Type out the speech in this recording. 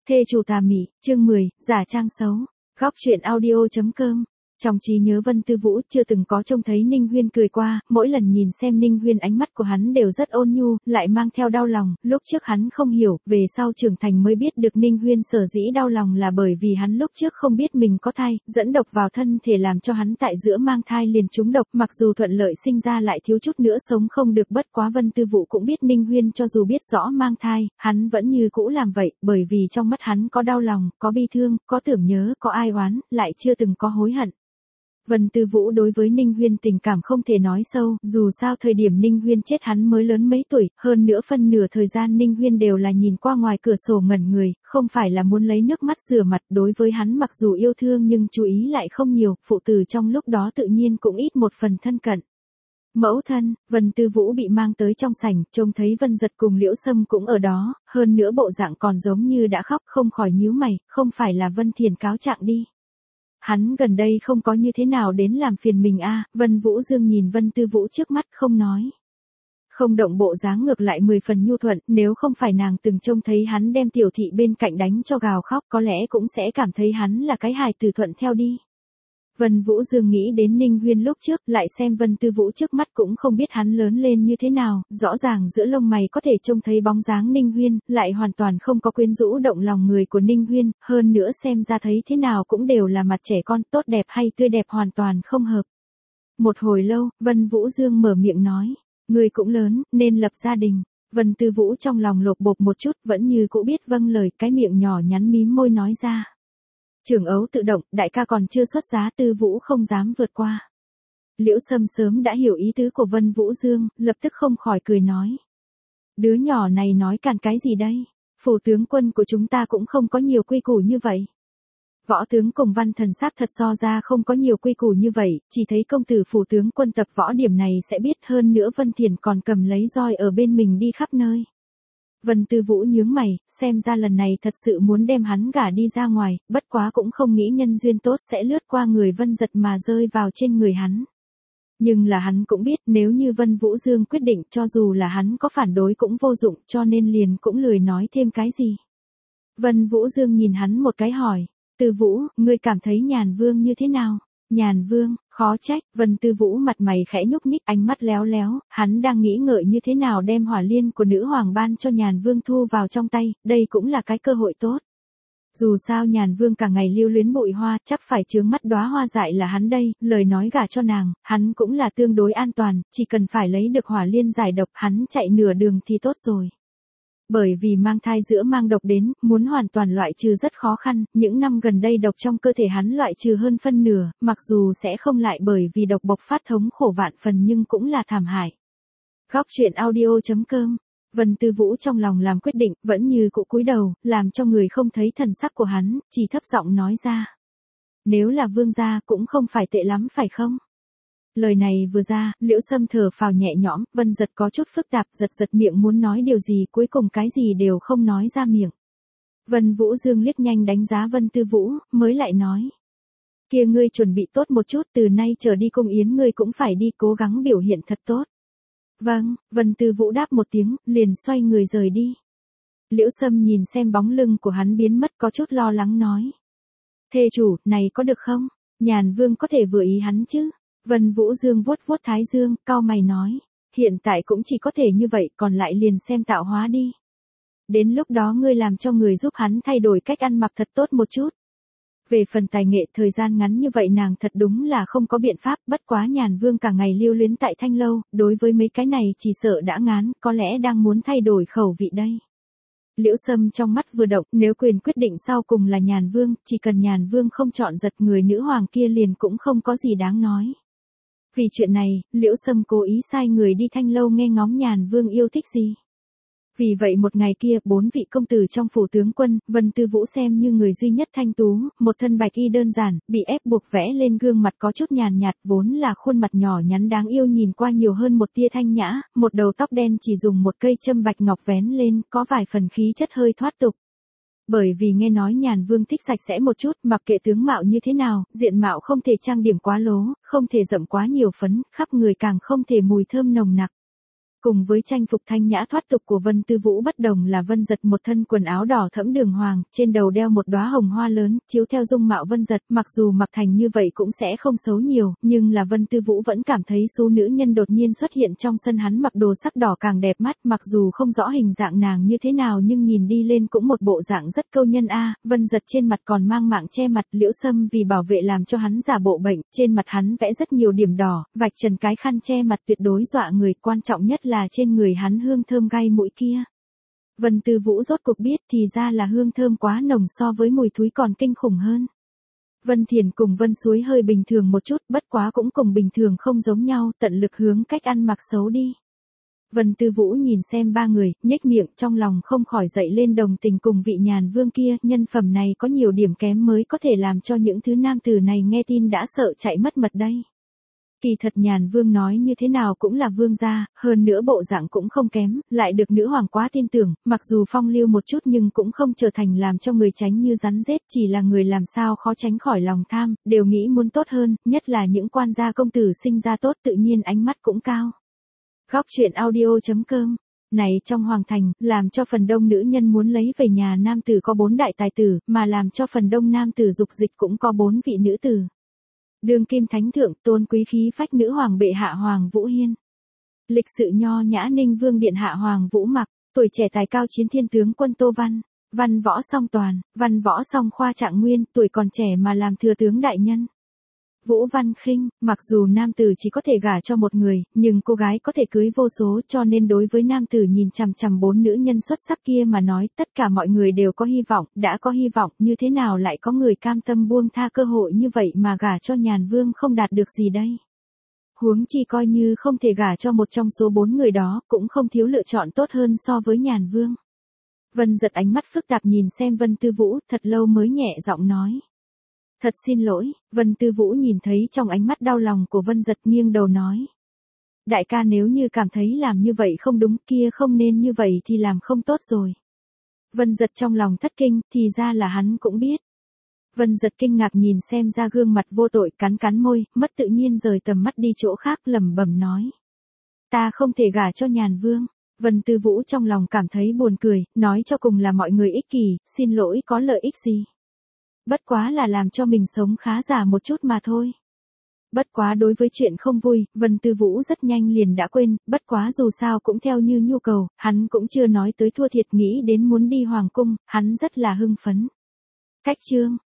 Thê chủ tà mị, chương 10, giả trang xấu. Góc truyện audio.com. Trong trí nhớ Vân Tư Vũ chưa từng có trông thấy Ninh Huyên cười qua, mỗi lần nhìn xem Ninh Huyên ánh mắt của hắn đều rất ôn nhu, lại mang theo đau lòng, lúc trước hắn không hiểu, về sau trưởng thành mới biết được Ninh Huyên sở dĩ đau lòng là bởi vì hắn lúc trước không biết mình có thai, dẫn độc vào thân thể làm cho hắn tại giữa mang thai liền trúng độc, mặc dù thuận lợi sinh ra lại thiếu chút nữa sống không được, bất quá Vân Tư Vũ cũng biết Ninh Huyên cho dù biết rõ mang thai, hắn vẫn như cũ làm vậy, bởi vì trong mắt hắn có đau lòng, có bi thương, có tưởng nhớ, có ai oán, lại chưa từng có hối hận. Vân Tư Vũ đối với Ninh Huyên tình cảm không thể nói sâu, dù sao thời điểm Ninh Huyên chết hắn mới lớn mấy tuổi, hơn nữa phân nửa thời gian Ninh Huyên đều là nhìn qua ngoài cửa sổ ngẩn người, không phải là muốn lấy nước mắt rửa mặt, đối với hắn mặc dù yêu thương nhưng chú ý lại không nhiều, phụ tử trong lúc đó tự nhiên cũng ít một phần thân cận. Mẫu thân, Vân Tư Vũ bị mang tới trong sảnh, trông thấy Vân Giật cùng Liễu Sâm cũng ở đó, hơn nữa bộ dạng còn giống như đã khóc, không khỏi nhíu mày, không phải là Vân Thiền cáo trạng đi. Hắn gần đây không có như thế nào đến làm phiền mình a. Vân Vũ Dương nhìn Vân Tư Vũ trước mắt không nói. Không động bộ dáng ngược lại 10 phần nhu thuận, nếu không phải nàng từng trông thấy hắn đem tiểu thị bên cạnh đánh cho gào khóc có lẽ cũng sẽ cảm thấy hắn là cái hài tử thuận theo đi. Vân Vũ Dương nghĩ đến Ninh Huyên lúc trước, lại xem Vân Tư Vũ trước mắt cũng không biết hắn lớn lên như thế nào, rõ ràng giữa lông mày có thể trông thấy bóng dáng Ninh Huyên, lại hoàn toàn không có quyến rũ động lòng người của Ninh Huyên, hơn nữa xem ra thấy thế nào cũng đều là mặt trẻ con, tốt đẹp hay tươi đẹp hoàn toàn không hợp. Một hồi lâu, Vân Vũ Dương mở miệng nói, người cũng lớn, nên lập gia đình. Vân Tư Vũ trong lòng lột bột một chút, vẫn như cũ biết vâng lời, cái miệng nhỏ nhắn mím môi nói ra. Trưởng ấu tự động, đại ca còn chưa xuất giá, Tư Vũ không dám vượt qua. Liễu Sâm sớm đã hiểu ý tứ của Vân Vũ Dương, lập tức không khỏi cười nói. Đứa nhỏ này nói càn cái gì đây? Phủ tướng quân của chúng ta cũng không có nhiều quy củ như vậy. Võ tướng cùng Văn Thần Sát thật so ra không có nhiều quy củ như vậy, chỉ thấy công tử phủ tướng quân tập võ điểm này sẽ biết, hơn nữa Vân Thiền còn cầm lấy roi ở bên mình đi khắp nơi. Vân Tư Vũ nhướng mày, xem ra lần này thật sự muốn đem hắn gả đi ra ngoài, bất quá cũng không nghĩ nhân duyên tốt sẽ lướt qua người Vân Giật mà rơi vào trên người hắn. Nhưng là hắn cũng biết nếu như Vân Vũ Dương quyết định cho dù là hắn có phản đối cũng vô dụng, cho nên liền cũng lười nói thêm cái gì. Vân Vũ Dương nhìn hắn một cái hỏi, Tư Vũ, ngươi cảm thấy Nhàn Vương như thế nào? Nhàn Vương, khó trách. Vân Tư Vũ mặt mày khẽ nhúc nhích, ánh mắt léo léo, hắn đang nghĩ ngợi như thế nào đem hỏa liên của nữ hoàng ban cho Nhàn Vương thu vào trong tay, đây cũng là cái cơ hội tốt. Dù sao Nhàn Vương cả ngày lưu luyến bụi hoa, chắc phải chướng mắt đóa hoa dại là hắn đây, lời nói gả cho nàng, hắn cũng là tương đối an toàn, chỉ cần phải lấy được hỏa liên giải độc, hắn chạy nửa đường thì tốt rồi. Bởi vì mang thai giữa mang độc đến, muốn hoàn toàn loại trừ rất khó khăn, những năm gần đây độc trong cơ thể hắn loại trừ hơn phân nửa, mặc dù sẽ không lại bởi vì độc bộc phát thống khổ vạn phần nhưng cũng là thảm hại. Góc truyện audio.com. Vân Tư Vũ trong lòng làm quyết định, vẫn như cũ cúi đầu, làm cho người không thấy thần sắc của hắn, chỉ thấp giọng nói ra. Nếu là vương gia cũng không phải tệ lắm phải không? Lời này vừa ra, Liễu Sâm thở phào nhẹ nhõm, Vân Giật có chút phức tạp, giật miệng muốn nói điều gì, cuối cùng cái gì đều không nói ra miệng. Vân Vũ Dương liếc nhanh đánh giá Vân Tư Vũ, mới lại nói. Kia ngươi chuẩn bị tốt một chút, từ nay trở đi cung yến ngươi cũng phải đi cố gắng biểu hiện thật tốt. Vâng, Vân Tư Vũ đáp một tiếng, liền xoay người rời đi. Liễu Sâm nhìn xem bóng lưng của hắn biến mất có chút lo lắng nói. Thê chủ, này có được không? Nhàn Vương có thể vừa ý hắn chứ? Vân Vũ Dương vuốt vuốt thái dương, cau mày nói, hiện tại cũng chỉ có thể như vậy, còn lại liền xem tạo hóa đi. Đến lúc đó ngươi làm cho người giúp hắn thay đổi cách ăn mặc thật tốt một chút. Về phần tài nghệ thời gian ngắn như vậy nàng thật đúng là không có biện pháp, bất quá Nhàn Vương cả ngày lưu luyến tại Thanh Lâu, đối với mấy cái này chỉ sợ đã ngán, có lẽ đang muốn thay đổi khẩu vị đây. Liễu Sâm trong mắt vừa động, nếu quyền quyết định sau cùng là Nhàn Vương, chỉ cần Nhàn Vương không chọn giật người nữ hoàng kia liền cũng không có gì đáng nói. Vì chuyện này, Liễu Sâm cố ý sai người đi Thanh Lâu nghe ngóng Nhàn Vương yêu thích gì. Vì vậy một ngày kia, 4 vị công tử trong phủ tướng quân, Vân Tư Vũ xem như người duy nhất thanh tú, một thân bạch y đơn giản, bị ép buộc vẽ lên gương mặt có chút nhàn nhạt, vốn là khuôn mặt nhỏ nhắn đáng yêu nhìn qua nhiều hơn một tia thanh nhã, một đầu tóc đen chỉ dùng một cây châm bạch ngọc vén lên, có vài phần khí chất hơi thoát tục. Bởi vì nghe nói Nhàn Vương thích sạch sẽ một chút, mặc kệ tướng mạo như thế nào, diện mạo không thể trang điểm quá lố, không thể rậm quá nhiều phấn, khắp người càng không thể mùi thơm nồng nặc. Cùng với trang phục thanh nhã thoát tục của Vân Tư Vũ bất đồng là Vân Dật một thân quần áo đỏ thẫm đường hoàng, trên đầu đeo một đóa hồng hoa lớn, chiếu theo dung mạo Vân Dật, mặc dù mặc thành như vậy cũng sẽ không xấu nhiều, nhưng là Vân Tư Vũ vẫn cảm thấy số nữ nhân đột nhiên xuất hiện trong sân hắn mặc đồ sắc đỏ càng đẹp mắt, mặc dù không rõ hình dạng nàng như thế nào nhưng nhìn đi lên cũng một bộ dạng rất câu nhân a. Vân Dật trên mặt còn mang mạng che mặt, Liễu Sâm vì bảo vệ làm cho hắn giả bộ bệnh, trên mặt hắn vẽ rất nhiều điểm đỏ, vạch trần cái khăn che mặt tuyệt đối dọa người, quan trọng nhất là trên người hắn hương thơm gai mũi kia. Vân Tư Vũ rốt cuộc biết thì ra là hương thơm quá nồng so với mùi thúi còn kinh khủng hơn. Vân Thiền cùng Vân Suối hơi bình thường một chút, bất quá cũng cùng bình thường không giống nhau, tận lực hướng cách ăn mặc xấu đi. Vân Tư Vũ nhìn xem ba người, nhếch miệng, trong lòng không khỏi dậy lên đồng tình cùng vị Nhàn Vương kia, nhân phẩm này có nhiều điểm kém mới có thể làm cho những thứ nam tử này nghe tin đã sợ chạy mất mật đây. Kỳ thật Nhàn Vương nói như thế nào cũng là vương gia, hơn nữa bộ dạng cũng không kém, lại được nữ hoàng quá tin tưởng, mặc dù phong lưu một chút nhưng cũng không trở thành làm cho người tránh như rắn rết, chỉ là người làm sao khó tránh khỏi lòng tham, đều nghĩ muốn tốt hơn, nhất là những quan gia công tử sinh ra tốt tự nhiên ánh mắt cũng cao. Góc truyện audio.com. Này trong hoàng thành, làm cho phần đông nữ nhân muốn lấy về nhà nam tử có 4 đại tài tử, mà làm cho phần đông nam tử dục dịch cũng có 4 vị nữ tử. Đương kim thánh thượng, tôn quý khí phách nữ hoàng bệ hạ Hoàng Vũ Hiên. Lịch sự nho nhã Ninh Vương điện hạ Hoàng Vũ Mặc, tuổi trẻ tài cao chiến thiên tướng quân Tô Văn, văn võ song toàn, văn võ song khoa Trạng Nguyên, tuổi còn trẻ mà làm thừa tướng đại nhân. Vũ Văn Khinh, mặc dù nam tử chỉ có thể gả cho một người, nhưng cô gái có thể cưới vô số, cho nên đối với nam tử nhìn chằm chằm 4 nữ nhân xuất sắc kia mà nói, tất cả mọi người đều có hy vọng, đã có hy vọng, như thế nào lại có người cam tâm buông tha cơ hội như vậy mà gả cho Nhàn Vương không đạt được gì đây. Huống chi coi như không thể gả cho một trong số 4 người đó, cũng không thiếu lựa chọn tốt hơn so với Nhàn Vương. Vân Dật ánh mắt phức tạp nhìn xem Vân Tư Vũ, thật lâu mới nhẹ giọng nói. Thật xin lỗi, Vân Tư Vũ nhìn thấy trong ánh mắt đau lòng của Vân Dật nghiêng đầu nói. Đại ca nếu như cảm thấy làm như vậy không đúng kia không nên như vậy thì làm không tốt rồi. Vân Dật trong lòng thất kinh, thì ra là hắn cũng biết. Vân Dật kinh ngạc nhìn xem ra gương mặt vô tội cắn cắn môi, mất tự nhiên rời tầm mắt đi chỗ khác lẩm bẩm nói. Ta không thể gả cho Nhàn Vương. Vân Tư Vũ trong lòng cảm thấy buồn cười, nói cho cùng là mọi người ích kỷ, xin lỗi có lợi ích gì. Bất quá là làm cho mình sống khá giả một chút mà thôi. Bất quá đối với chuyện không vui, Vân Tư Vũ rất nhanh liền đã quên, bất quá dù sao cũng theo như nhu cầu, hắn cũng chưa nói tới thua thiệt nghĩ đến muốn đi hoàng cung, hắn rất là hưng phấn. Cách chương,